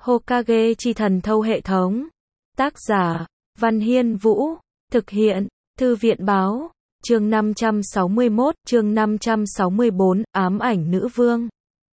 Hokage chi thần thâu hệ thống. Tác giả, Văn Hiên Vũ. Thực hiện, Thư viện báo. Chương 561, chương 564, ám ảnh nữ vương.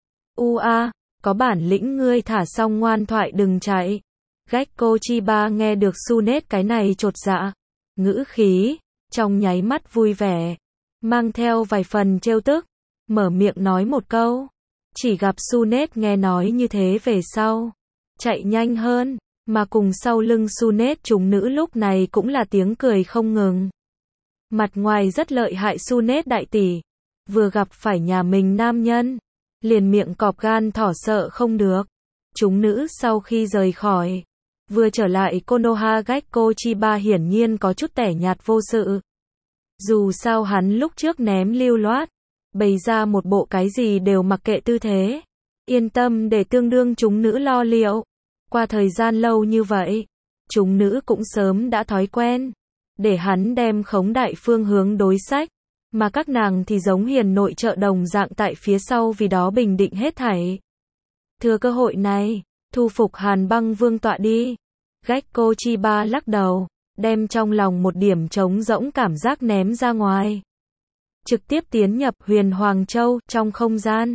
Có bản lĩnh ngươi thả xong ngoan thoại đừng chạy. Gekko Chiba nghe được Tsunade cái này chột dạ. Ngữ khí, trong nháy mắt vui vẻ. Mang theo vài phần trêu tức. Mở miệng nói một câu. Chỉ gặp Tsunade nghe nói như thế về sau. Chạy nhanh hơn. Mà cùng sau lưng Tsunade chúng nữ lúc này cũng là tiếng cười không ngừng. Mặt ngoài rất lợi hại Tsunade đại tỷ. Vừa gặp phải nhà mình nam nhân. Liền miệng cọp gan thỏ sợ không được. Chúng nữ sau khi rời khỏi. Vừa trở lại Konoha Gekko Chiba hiển nhiên có chút tẻ nhạt vô sự. Dù sao hắn lúc trước ném lưu loát. Bày ra một bộ cái gì đều mặc kệ tư thế. Yên tâm để tương đương chúng nữ lo liệu. Qua thời gian lâu như vậy. Chúng nữ cũng sớm đã thói quen. Để hắn đem khống đại phương hướng đối sách. Mà các nàng thì giống hiền nội trợ đồng dạng tại phía sau vì đó bình định hết thảy. Thừa cơ hội này, thu phục Hàn Băng Vương tọa đi. Gekko Chiba lắc đầu, đem trong lòng một điểm trống rỗng cảm giác ném ra ngoài. Trực tiếp tiến nhập Huyền Hoàng Châu trong không gian.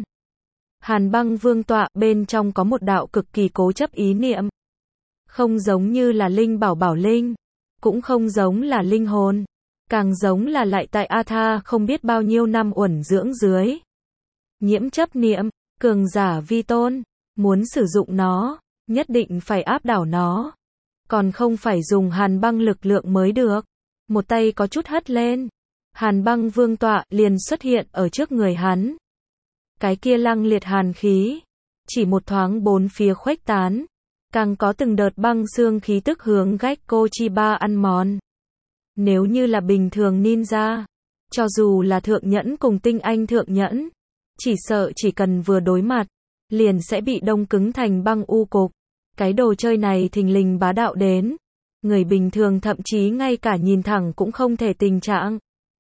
Hàn Băng Vương tọa bên trong có một đạo cực kỳ cố chấp ý niệm. Không giống như là linh bảo linh, cũng không giống là linh hồn. Càng giống là lại tại Atha không biết bao nhiêu năm uẩn dưỡng dưới. Nhiễm chấp niệm, cường giả vi tôn, muốn sử dụng nó, nhất định phải áp đảo nó. Còn không phải dùng hàn băng lực lượng mới được. Một tay có chút hất lên. Hàn Băng Vương tọa liền xuất hiện ở trước người hắn. Cái kia lăng liệt hàn khí. Chỉ một thoáng bốn phía khuếch tán. Càng có từng đợt băng xương khí tức hướng Gekko Chiba ăn mòn. Nếu như là bình thường ninja, cho dù là thượng nhẫn cùng tinh anh thượng nhẫn, chỉ sợ chỉ cần vừa đối mặt, liền sẽ bị đông cứng thành băng u cục. Cái đồ chơi này thình lình bá đạo đến, người bình thường thậm chí ngay cả nhìn thẳng cũng không thể tình trạng.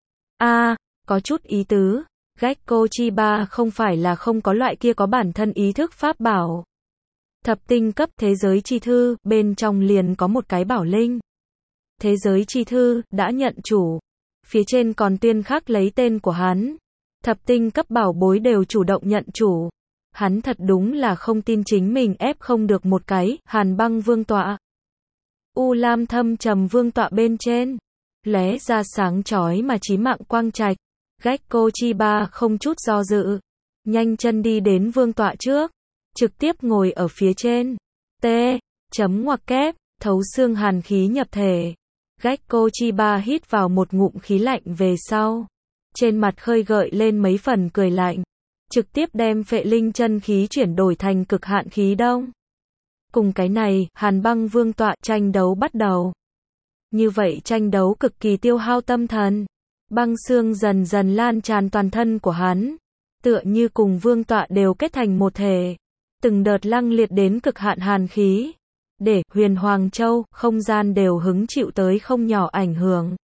Có chút ý tứ, Gekko Chiba không phải là không có loại kia có bản thân ý thức pháp bảo. Thập tinh cấp thế giới chi thư, bên trong liền có một cái bảo linh. Thế giới chi thư, đã nhận chủ. Phía trên còn tuyên khắc lấy tên của hắn. Thập tinh cấp bảo bối đều chủ động nhận chủ. Hắn thật đúng là không tin chính mình ép không được một cái, Hàn Băng Vương tọa. U lam thâm trầm vương tọa bên trên. Lóe ra sáng chói mà chí mạng quang trạch. Gekko Chiba không chút do dự. Nhanh chân đi đến vương tọa trước. Trực tiếp ngồi ở phía trên. Ngoặc kép, thấu xương hàn khí nhập thể. Gekko Chiba hít vào một ngụm khí lạnh về sau. Trên mặt khơi gợi lên mấy phần cười lạnh. Trực tiếp đem phệ linh chân khí chuyển đổi thành cực hạn khí đông. Cùng cái này, Hàn Băng Vương tọa tranh đấu bắt đầu. Như vậy tranh đấu cực kỳ tiêu hao tâm thần. Băng xương dần dần lan tràn toàn thân của hắn. Tựa như cùng vương tọa đều kết thành một thể. Từng đợt lăng liệt đến cực hạn hàn khí. Để Huyền Hoàng Châu, không gian đều hứng chịu tới không nhỏ ảnh hưởng.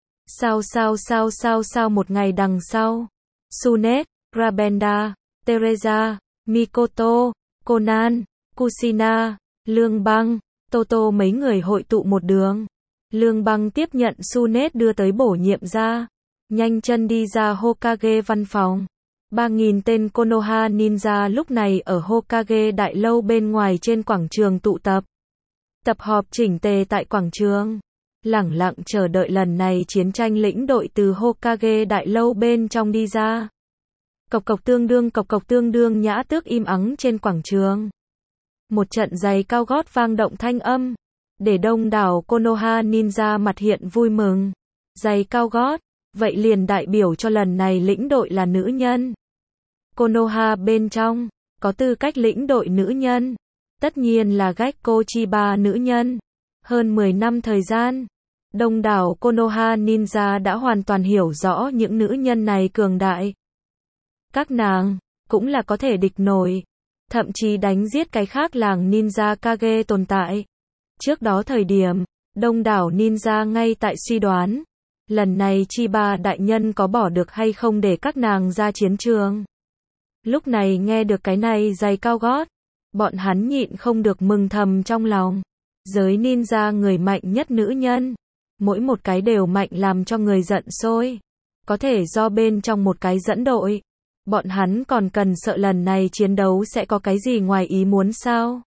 Sao một ngày đằng sau. Tsunade, Rabenda, Teresa, Mikoto, Conan, Kushina, Lương Băng, Toto mấy người hội tụ một đường. Lương Băng tiếp nhận Tsunade đưa tới bổ nhiệm ra. Nhanh chân đi ra Hokage văn phòng. 3.000 tên Konoha ninja lúc này ở Hokage đại lâu bên ngoài trên quảng trường tụ tập. Tập họp chỉnh tề tại quảng trường. Lẳng lặng chờ đợi lần này chiến tranh lĩnh đội từ Hokage đại lâu bên trong đi ra. Cộc cộc tương đương nhã tước im ắng trên quảng trường. Một trận giày cao gót vang động thanh âm. Để đông đảo Konoha ninja mặt hiện vui mừng. Giày cao gót, vậy liền đại biểu cho lần này lĩnh đội là nữ nhân. Konoha bên trong, có tư cách lĩnh đội nữ nhân. Tất nhiên là Gekko Chiba nữ nhân. Hơn 10 năm thời gian, đông đảo Konoha ninja đã hoàn toàn hiểu rõ những nữ nhân này cường đại. Các nàng, cũng là có thể địch nổi. Thậm chí đánh giết cái khác làng ninja Kage tồn tại. Trước đó thời điểm, đông đảo ninja ngay tại suy đoán. Lần này Chiba đại nhân có bỏ được hay không để các nàng ra chiến trường. Lúc này nghe được cái này giày cao gót. Bọn hắn nhịn không được mừng thầm trong lòng. Giới ninja người mạnh nhất nữ nhân. Mỗi một cái đều mạnh làm cho người giận sôi. Có thể do bên trong một cái dẫn đội. Bọn hắn còn cần sợ lần này chiến đấu sẽ có cái gì ngoài ý muốn sao?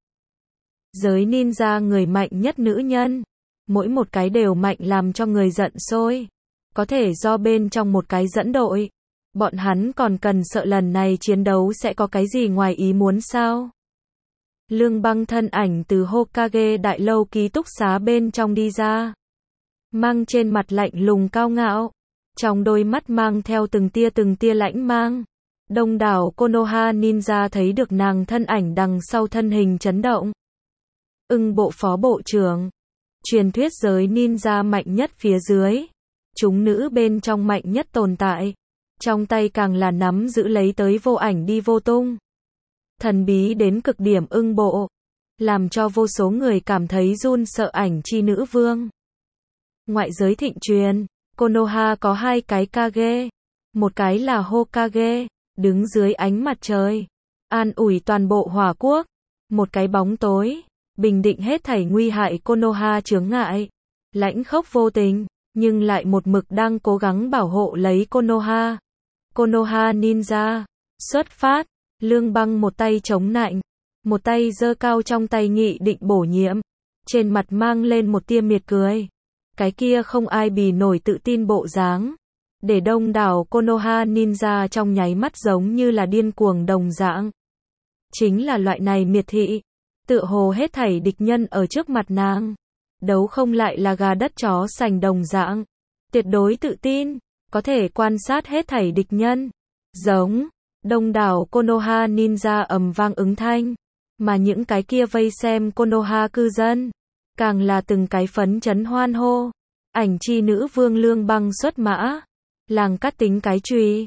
Giới ninja người mạnh nhất nữ nhân. Mỗi một cái đều mạnh làm cho người giận sôi. Có thể do bên trong một cái dẫn đội. Bọn hắn còn cần sợ lần này chiến đấu sẽ có cái gì ngoài ý muốn sao? Lương Băng thân ảnh từ Hokage đại lâu ký túc xá bên trong đi ra. Mang trên mặt lạnh lùng cao ngạo. Trong đôi mắt mang theo từng tia lãnh mang. Đông đảo Konoha ninja thấy được nàng thân ảnh đằng sau thân hình chấn động. Ưng bộ phó bộ trưởng. Truyền thuyết giới ninja mạnh nhất phía dưới. Chúng nữ bên trong mạnh nhất tồn tại. Trong tay càng là nắm giữ lấy tới vô ảnh đi vô tung. Thần bí đến cực điểm ưng bộ. Làm cho vô số người cảm thấy run sợ ảnh chi nữ vương. Ngoại giới thịnh truyền, Konoha có 2 cái Kage. Một cái là Hokage, đứng dưới ánh mặt trời. An ủi toàn bộ hỏa quốc. Một cái bóng tối, bình định hết thảy nguy hại Konoha chướng ngại. Lãnh khốc vô tình, nhưng lại một mực đang cố gắng bảo hộ lấy Konoha. Konoha ninja, xuất phát. Lương Băng một tay chống nạnh, một tay giơ cao trong tay nghị định bổ nhiệm. Trên mặt mang lên một tia miệt cười. Cái kia không ai bì nổi tự tin bộ dáng. Để đông đảo Konoha ninja trong nháy mắt giống như là điên cuồng đồng dạng. Chính là loại này miệt thị. Tựa hồ hết thảy địch nhân ở trước mặt nàng. Đấu không lại là gà đất chó sành đồng dạng. Tuyệt đối tự tin. Có thể quan sát hết thảy địch nhân. Giống. Đông đảo Konoha ninja ầm vang ứng thanh. Mà những cái kia vây xem Konoha cư dân. Càng là từng cái phấn chấn hoan hô. Ảnh chi nữ vương Lương Băng xuất mã. Làng cắt tính cái chùy.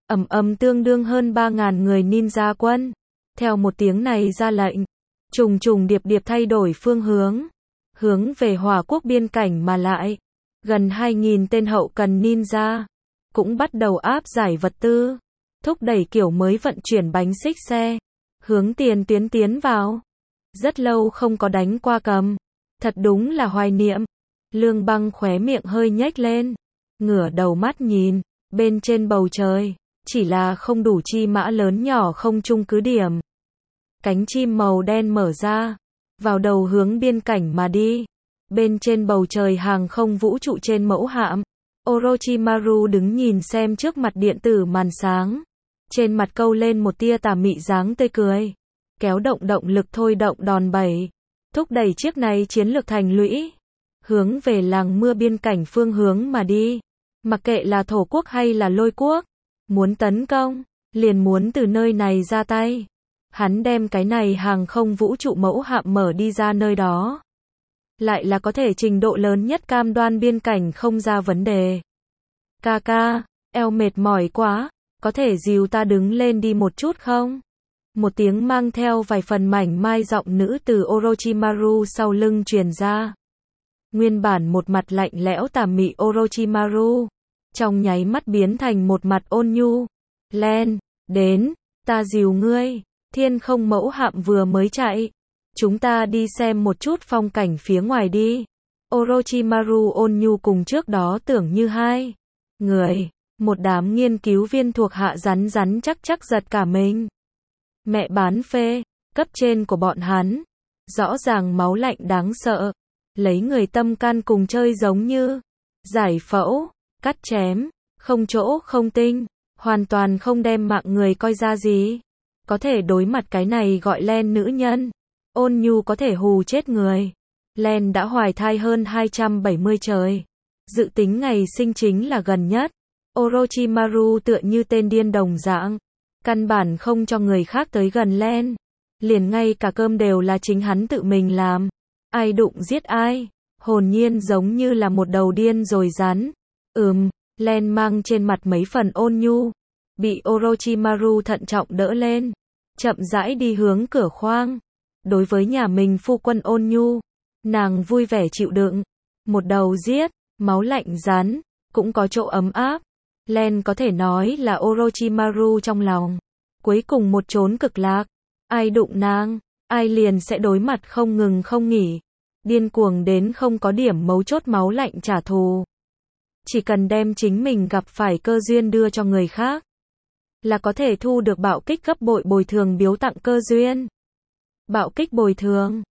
Tương đương hơn 3.000 người ninja quân. Theo một tiếng này ra lệnh. Trùng trùng điệp điệp thay đổi phương hướng. Hướng về hỏa quốc biên cảnh mà lại. Gần 2.000 tên hậu cần ninja. Cũng bắt đầu áp giải vật tư. Thúc đẩy kiểu mới vận chuyển bánh xích xe. Hướng tiền tuyến tiến vào. Rất lâu không có đánh qua cầm. Thật đúng là hoài niệm. Lương Băng khóe miệng hơi nhếch lên. Ngửa đầu mắt nhìn. Bên trên bầu trời. Chỉ là không đủ chi mã lớn nhỏ không chung cứ điểm. Cánh chim màu đen mở ra. Vào đầu hướng biên cảnh mà đi. Bên trên bầu trời hàng không vũ trụ trên mẫu hạm. Orochimaru đứng nhìn xem trước mặt điện tử màn sáng. Trên mặt câu lên một tia tà mị dáng tươi cười. Kéo động lực thôi động đòn bẩy. Thúc đẩy chiếc này chiến lược thành lũy. Hướng về làng mưa biên cảnh phương hướng mà đi. Mặc kệ là thổ quốc hay là lôi quốc. Muốn tấn công, liền muốn từ nơi này ra tay. Hắn đem cái này hàng không vũ trụ mẫu hạm mở đi ra nơi đó. Lại là có thể trình độ lớn nhất cam đoan biên cảnh không ra vấn đề. Ca, eo mệt mỏi quá. Có thể dìu ta đứng lên đi một chút không? Một tiếng mang theo vài phần mảnh mai giọng nữ từ Orochimaru sau lưng truyền ra. Nguyên bản một mặt lạnh lẽo tà mị Orochimaru. Trong nháy mắt biến thành một mặt ôn nhu. Len, đến, ta dìu ngươi. Thiên không mẫu hạm vừa mới chạy. Chúng ta đi xem một chút phong cảnh phía ngoài đi. Orochimaru ôn nhu cùng trước đó tưởng như hai người. Một đám nghiên cứu viên thuộc hạ rắn chắc giật cả mình. Mẹ bán phê, cấp trên của bọn hắn. Rõ ràng máu lạnh đáng sợ. Lấy người tâm can cùng chơi giống như. Giải phẫu, cắt chém, không chỗ không tinh. Hoàn toàn không đem mạng người coi ra gì. Có thể đối mặt cái này gọi Len nữ nhân. Ôn nhu có thể hù chết người. Len đã hoài thai hơn 270 trời. Dự tính ngày sinh chính là gần nhất. Orochimaru tựa như tên điên đồng dạng. Căn bản không cho người khác tới gần Len. Liền ngay cả cơm đều là chính hắn tự mình làm. Ai đụng giết ai. Hồn nhiên giống như là một đầu điên rồi rắn. Len mang trên mặt mấy phần ôn nhu. Bị Orochimaru thận trọng đỡ lên. Chậm rãi đi hướng cửa khoang. Đối với nhà mình phu quân ôn nhu. Nàng vui vẻ chịu đựng. Một đầu giết, máu lạnh rắn. Cũng có chỗ ấm áp. Len có thể nói là Orochimaru trong lòng. Cuối cùng một chốn cực lạc. Ai đụng nàng, ai liền sẽ đối mặt không ngừng không nghỉ, điên cuồng đến không có điểm mấu chốt máu lạnh trả thù. Chỉ cần đem chính mình gặp phải cơ duyên đưa cho người khác, là có thể thu được bạo kích gấp bội bồi thường biếu tặng cơ duyên. Bạo kích bồi thường